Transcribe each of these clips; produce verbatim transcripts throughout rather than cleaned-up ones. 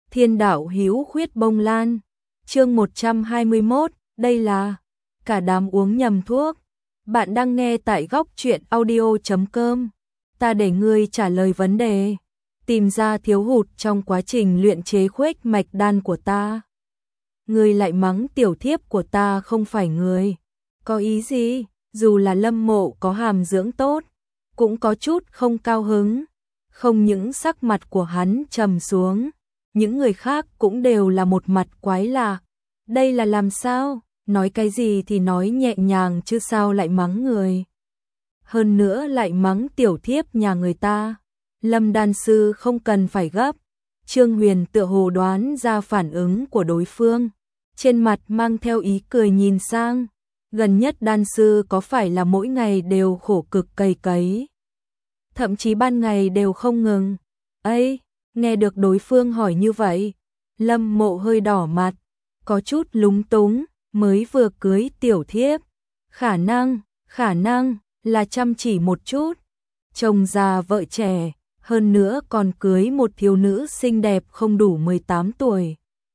Thiên đạo hữu khuyết bông lan. Chương một trăm hai mươi mốt, đây là cả đám uống nhầm thuốc. Bạn đang nghe tại góc truyện audio chấm com. Ta để ngươi trả lời vấn đề, tìm ra thiếu hụt trong quá trình luyện chế khuếch mạch đan của ta. Ngươi lại mắng tiểu thiếp của ta không phải người. Có ý gì? Dù là Lâm Mộ có hàm dưỡng tốt, cũng có chút không cao hứng. Không những sắc mặt của hắn trầm xuống, những người khác cũng đều là một mặt quái lạ. Đây là làm sao? Nói cái gì thì nói nhẹ nhàng chứ sao lại mắng người. Hơn nữa lại mắng tiểu thiếp nhà người ta. Lâm đan sư không cần phải gấp. Trương Huyền tựa hồ đoán ra phản ứng của đối phương, trên mặt mang theo ý cười nhìn sang. Gần nhất đan sư có phải là mỗi ngày đều khổ cực cày cấy, thậm chí ban ngày đều không ngừng? Ấy, nghe được đối phương hỏi như vậy, Lâm Mộ hơi đỏ mặt, có chút lúng túng. Mới vừa cưới tiểu thiếp, khả năng, khả năng là chăm chỉ một chút, chồng già vợ trẻ, hơn nữa còn cưới một thiếu nữ xinh đẹp không đủ mười tám tuổi.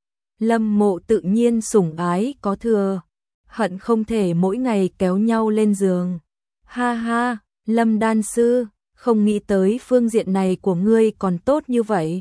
Lâm Mộ tự nhiên sủng ái có thừa, hận không thể mỗi ngày kéo nhau lên giường. Ha ha, Lâm đan sư, không nghĩ tới phương diện này của ngươi còn tốt như vậy.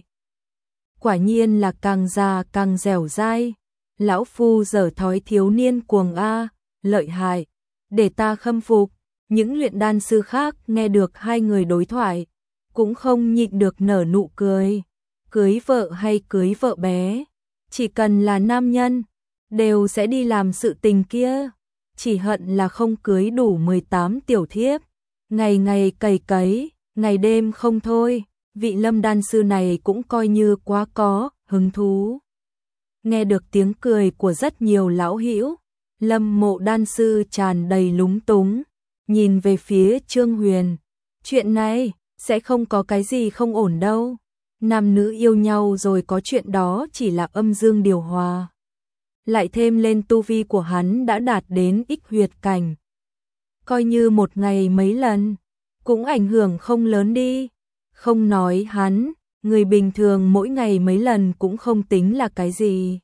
Quả nhiên là càng già càng dẻo dai. Lão phu dở thói thiếu niên cuồng a, lợi hại, để ta khâm phục. Những luyện đan sư khác nghe được hai người đối thoại, cũng không nhịn được nở nụ cười. Cưới vợ hay cưới vợ bé, chỉ cần là nam nhân, đều sẽ đi làm sự tình kia. Chỉ hận là không cưới đủ mười tám tiểu thiếp, ngày ngày cày cấy, ngày đêm không thôi. Vị Lâm đan sư này cũng coi như quá có hứng thú. Nghe được tiếng cười của rất nhiều lão hữu, Lâm Mộ đan sư tràn đầy lúng túng, nhìn về phía Trương Huyền. Chuyện này sẽ không có cái gì không ổn đâu. Nam nữ yêu nhau rồi có chuyện đó chỉ là âm dương điều hòa. Lại thêm lên tu vi của hắn đã đạt đến ích huyệt cảnh. Coi như một ngày mấy lần, cũng ảnh hưởng không lớn đi. Không nói hắn, người bình thường mỗi ngày mấy lần cũng không tính là cái gì.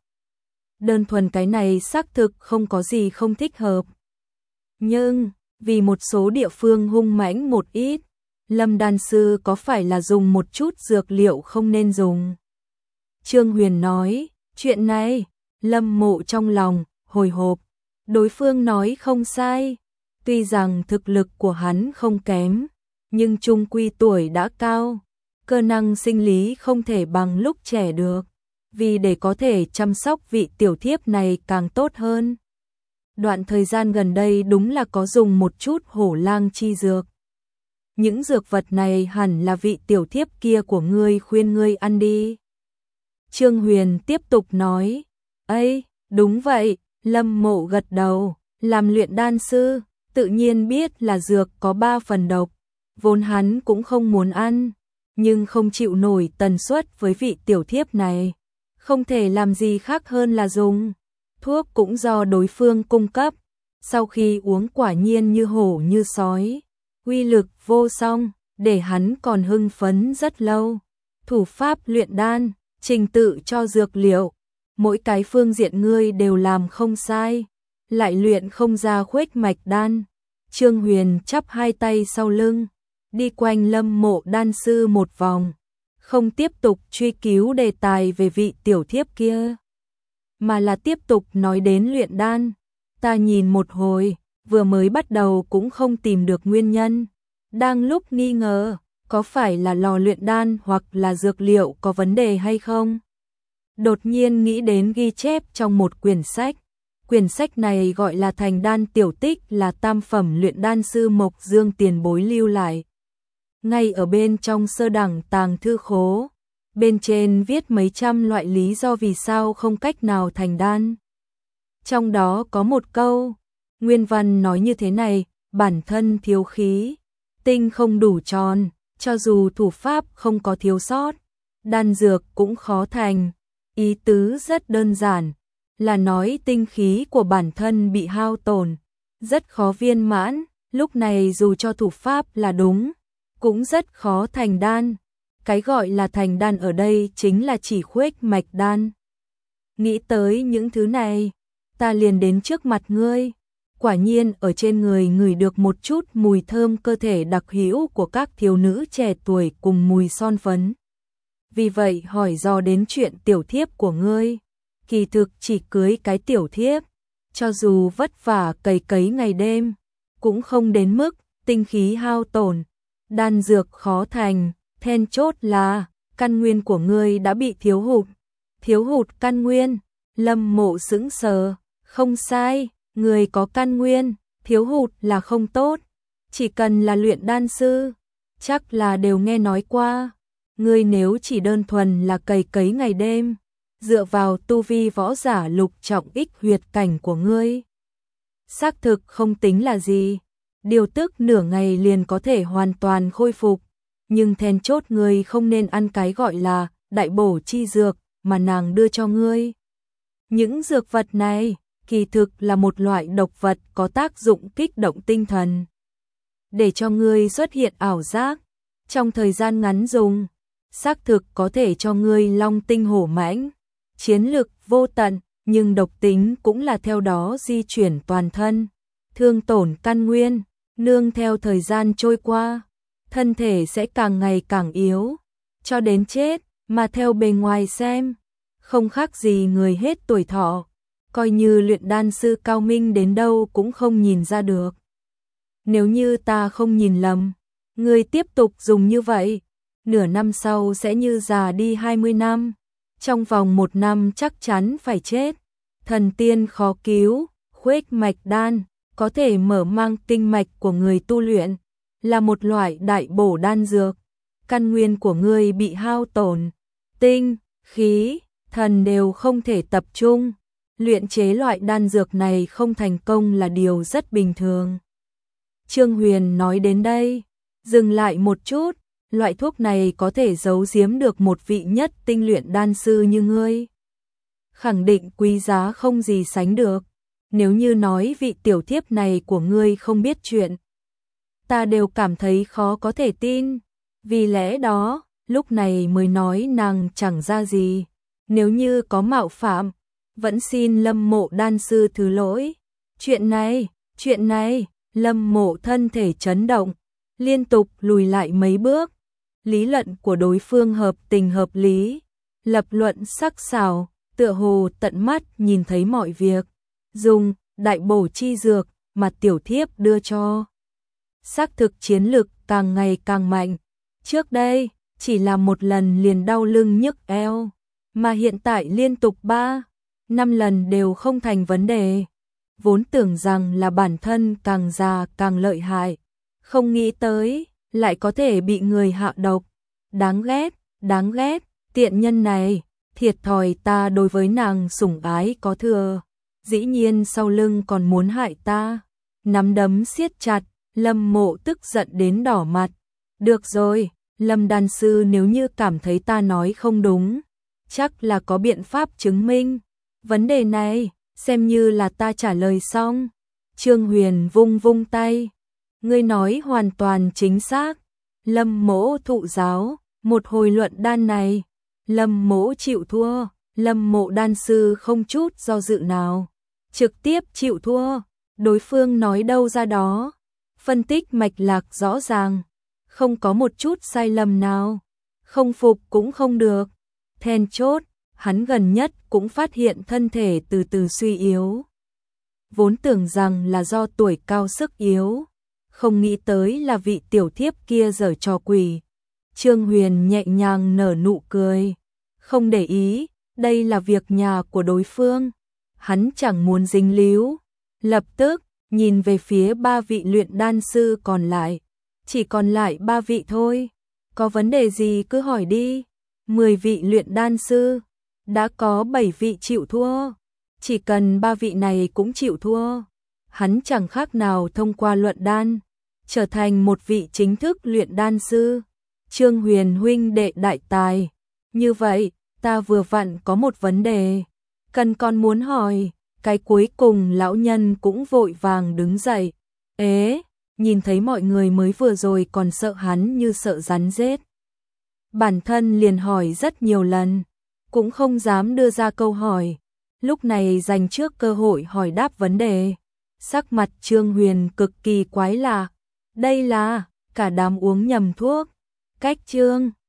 Đơn thuần cái này xác thực không có gì không thích hợp. Nhưng, vì một số địa phương hung mãnh một ít, Lâm đan sư có phải là dùng một chút dược liệu không nên dùng? Trương Huyền nói, chuyện này, Lâm Mộ trong lòng, hồi hộp. Đối phương nói không sai, tuy rằng thực lực của hắn không kém, nhưng chung quy tuổi đã cao, cơ năng sinh lý không thể bằng lúc trẻ được, vì để có thể chăm sóc vị tiểu thiếp này càng tốt hơn. Đoạn thời gian gần đây đúng là có dùng một chút hổ lang chi dược. Những dược vật này hẳn là vị tiểu thiếp kia của ngươi khuyên ngươi ăn đi. Trương Huyền tiếp tục nói, ấy, đúng vậy. Lâm Mộ gật đầu, làm luyện đan sư, tự nhiên biết là dược có ba phần độc. Vốn hắn cũng không muốn ăn, nhưng không chịu nổi tần suất với vị tiểu thiếp này. Không thể làm gì khác hơn là dùng. Thuốc cũng do đối phương cung cấp. Sau khi uống quả nhiên như hổ như sói. Uy lực vô song, để hắn còn hưng phấn rất lâu. Thủ pháp luyện đan, trình tự cho dược liệu. Mỗi cái phương diện ngươi đều làm không sai. Lại luyện không ra khuếch mạch đan. Trương Huyền chắp hai tay sau lưng, đi quanh Lâm Mộ đan sư một vòng, không tiếp tục truy cứu đề tài về vị tiểu thiếp kia, mà là tiếp tục nói đến luyện đan. Ta nhìn một hồi, vừa mới bắt đầu cũng không tìm được nguyên nhân, đang lúc nghi ngờ, có phải là lò luyện đan hoặc là dược liệu có vấn đề hay không? Đột nhiên nghĩ đến ghi chép trong một quyển sách. Quyển sách này gọi là Thành Đan Tiểu Tích, là tam phẩm luyện đan sư Mộc Dương tiền bối lưu lại. Ngay ở bên trong sơ đẳng tàng thư khố, bên trên viết mấy trăm loại lý do vì sao không cách nào thành đan. Trong đó có một câu, nguyên văn nói như thế này, bản thân thiếu khí, tinh không đủ tròn, cho dù thủ pháp không có thiếu sót, đan dược cũng khó thành. Ý tứ rất đơn giản, là nói tinh khí của bản thân bị hao tổn, rất khó viên mãn, lúc này dù cho thủ pháp là đúng, cũng rất khó thành đan. cái gọi là thành đan ở đây chính là chỉ khuếch mạch đan. Nghĩ tới những thứ này, ta liền đến trước mặt ngươi. Quả nhiên ở trên người ngửi được một chút mùi thơm cơ thể đặc hữu của các thiếu nữ trẻ tuổi cùng mùi son phấn. Vì vậy hỏi dò đến chuyện tiểu thiếp của ngươi. Kỳ thực chỉ cưới cái tiểu thiếp, cho dù vất vả cày cấy ngày đêm, cũng không đến mức tinh khí hao tổn, đan dược khó thành, then chốt là căn nguyên của ngươi đã bị thiếu hụt. Thiếu hụt căn nguyên, Lâm Mộ sững sờ, không sai, người có căn nguyên, thiếu hụt là không tốt, chỉ cần là luyện đan sư, chắc là đều nghe nói qua. Ngươi nếu chỉ đơn thuần là cày cấy ngày đêm, dựa vào tu vi võ giả lục trọng ích huyệt cảnh của ngươi, xác thực không tính là gì, điều tức nửa ngày liền có thể hoàn toàn khôi phục, nhưng then chốt ngươi không nên ăn cái gọi là đại bổ chi dược mà nàng đưa cho ngươi. Những dược vật này kỳ thực là một loại độc vật có tác dụng kích động tinh thần, để cho ngươi xuất hiện ảo giác, trong thời gian ngắn dùng, xác thực có thể cho ngươi long tinh hổ mãnh, chiến lực vô tận, nhưng độc tính cũng là theo đó di chuyển toàn thân, thương tổn căn nguyên, nương theo thời gian trôi qua, thân thể sẽ càng ngày càng yếu, cho đến chết, mà theo bề ngoài xem, không khác gì người hết tuổi thọ, coi như luyện đan sư cao minh đến đâu cũng không nhìn ra được. Nếu như ta không nhìn lầm, ngươi tiếp tục dùng như vậy, nửa năm sau sẽ như già đi hai mươi năm, trong vòng một năm chắc chắn phải chết. Thần tiên khó cứu, khuếch mạch đan, có thể mở mang tinh mạch của người tu luyện, là một loại đại bổ đan dược. Căn nguyên của ngươi bị hao tổn, tinh, khí, thần đều không thể tập trung. Luyện chế loại đan dược này không thành công là điều rất bình thường. Trương Huyền nói đến đây, dừng lại một chút, loại thuốc này có thể giấu giếm được một vị nhất tinh luyện đan sư như ngươi. Khẳng định quý giá không gì sánh được, nếu như nói vị tiểu thiếp này của ngươi không biết chuyện, ta đều cảm thấy khó có thể tin, vì lẽ đó, lúc này mới nói nàng chẳng ra gì, nếu như có mạo phạm, vẫn xin Lâm Mộ đan sư thứ lỗi. Chuyện này, chuyện này, Lâm Mộ thân thể chấn động, liên tục lùi lại mấy bước, lý luận của đối phương hợp tình hợp lý, lập luận sắc sảo, tựa hồ tận mắt nhìn thấy mọi việc, dùng đại bổ chi dược mà tiểu thiếp đưa cho. Xác thực chiến lực càng ngày càng mạnh, trước đây chỉ là một lần liền đau lưng nhức eo, mà hiện tại liên tục ba, năm lần đều không thành vấn đề. Vốn tưởng rằng là bản thân càng già càng lợi hại, không nghĩ tới lại có thể bị người hạ độc. Đáng ghét, đáng ghét, tiện nhân này, thiệt thòi ta đối với nàng sủng ái có thừa, dĩ nhiên sau lưng còn muốn hại ta. Nắm đấm siết chặt, Lâm Mộ tức giận đến đỏ mặt. Được rồi, Lâm đan sư, nếu như cảm thấy ta nói không đúng, chắc là có biện pháp chứng minh. Vấn đề này, xem như là ta trả lời xong. Trương Huyền vung vung tay. Ngươi nói hoàn toàn chính xác. Lâm Mỗ thụ giáo, một hồi luận đan này, Lâm Mỗ chịu thua. Lâm Mộ đan sư không chút do dự nào, trực tiếp chịu thua. Đối phương nói đâu ra đó, phân tích mạch lạc rõ ràng, không có một chút sai lầm nào, không phục cũng không được. Then chốt, hắn gần nhất cũng phát hiện thân thể từ từ suy yếu. Vốn tưởng rằng là do tuổi cao sức yếu, không nghĩ tới là vị tiểu thiếp kia giở trò quỷ. Trương Huyền nhẹ nhàng nở nụ cười, không để ý, đây là việc nhà của đối phương, hắn chẳng muốn dính líu. Lập tức, nhìn về phía ba vị luyện đan sư còn lại, chỉ còn lại ba vị thôi, có vấn đề gì cứ hỏi đi. Mười vị luyện đan sư, đã có bảy vị chịu thua, chỉ cần ba vị này cũng chịu thua, hắn chẳng khác nào thông qua luận đan, trở thành một vị chính thức luyện đan sư. Trương Huyền huynh đệ đại tài, như vậy, ta vừa vặn có một vấn đề, cần con muốn hỏi. Cái cuối cùng lão nhân cũng vội vàng đứng dậy. Ế, nhìn thấy mọi người mới vừa rồi còn sợ hắn như sợ rắn rết. bản thân liền hỏi rất nhiều lần, cũng không dám đưa ra câu hỏi. Lúc này dành trước cơ hội hỏi đáp vấn đề. Sắc mặt Trương Huyền cực kỳ quái lạ. Đây là, cả đám uống nhầm thuốc. Cách Trương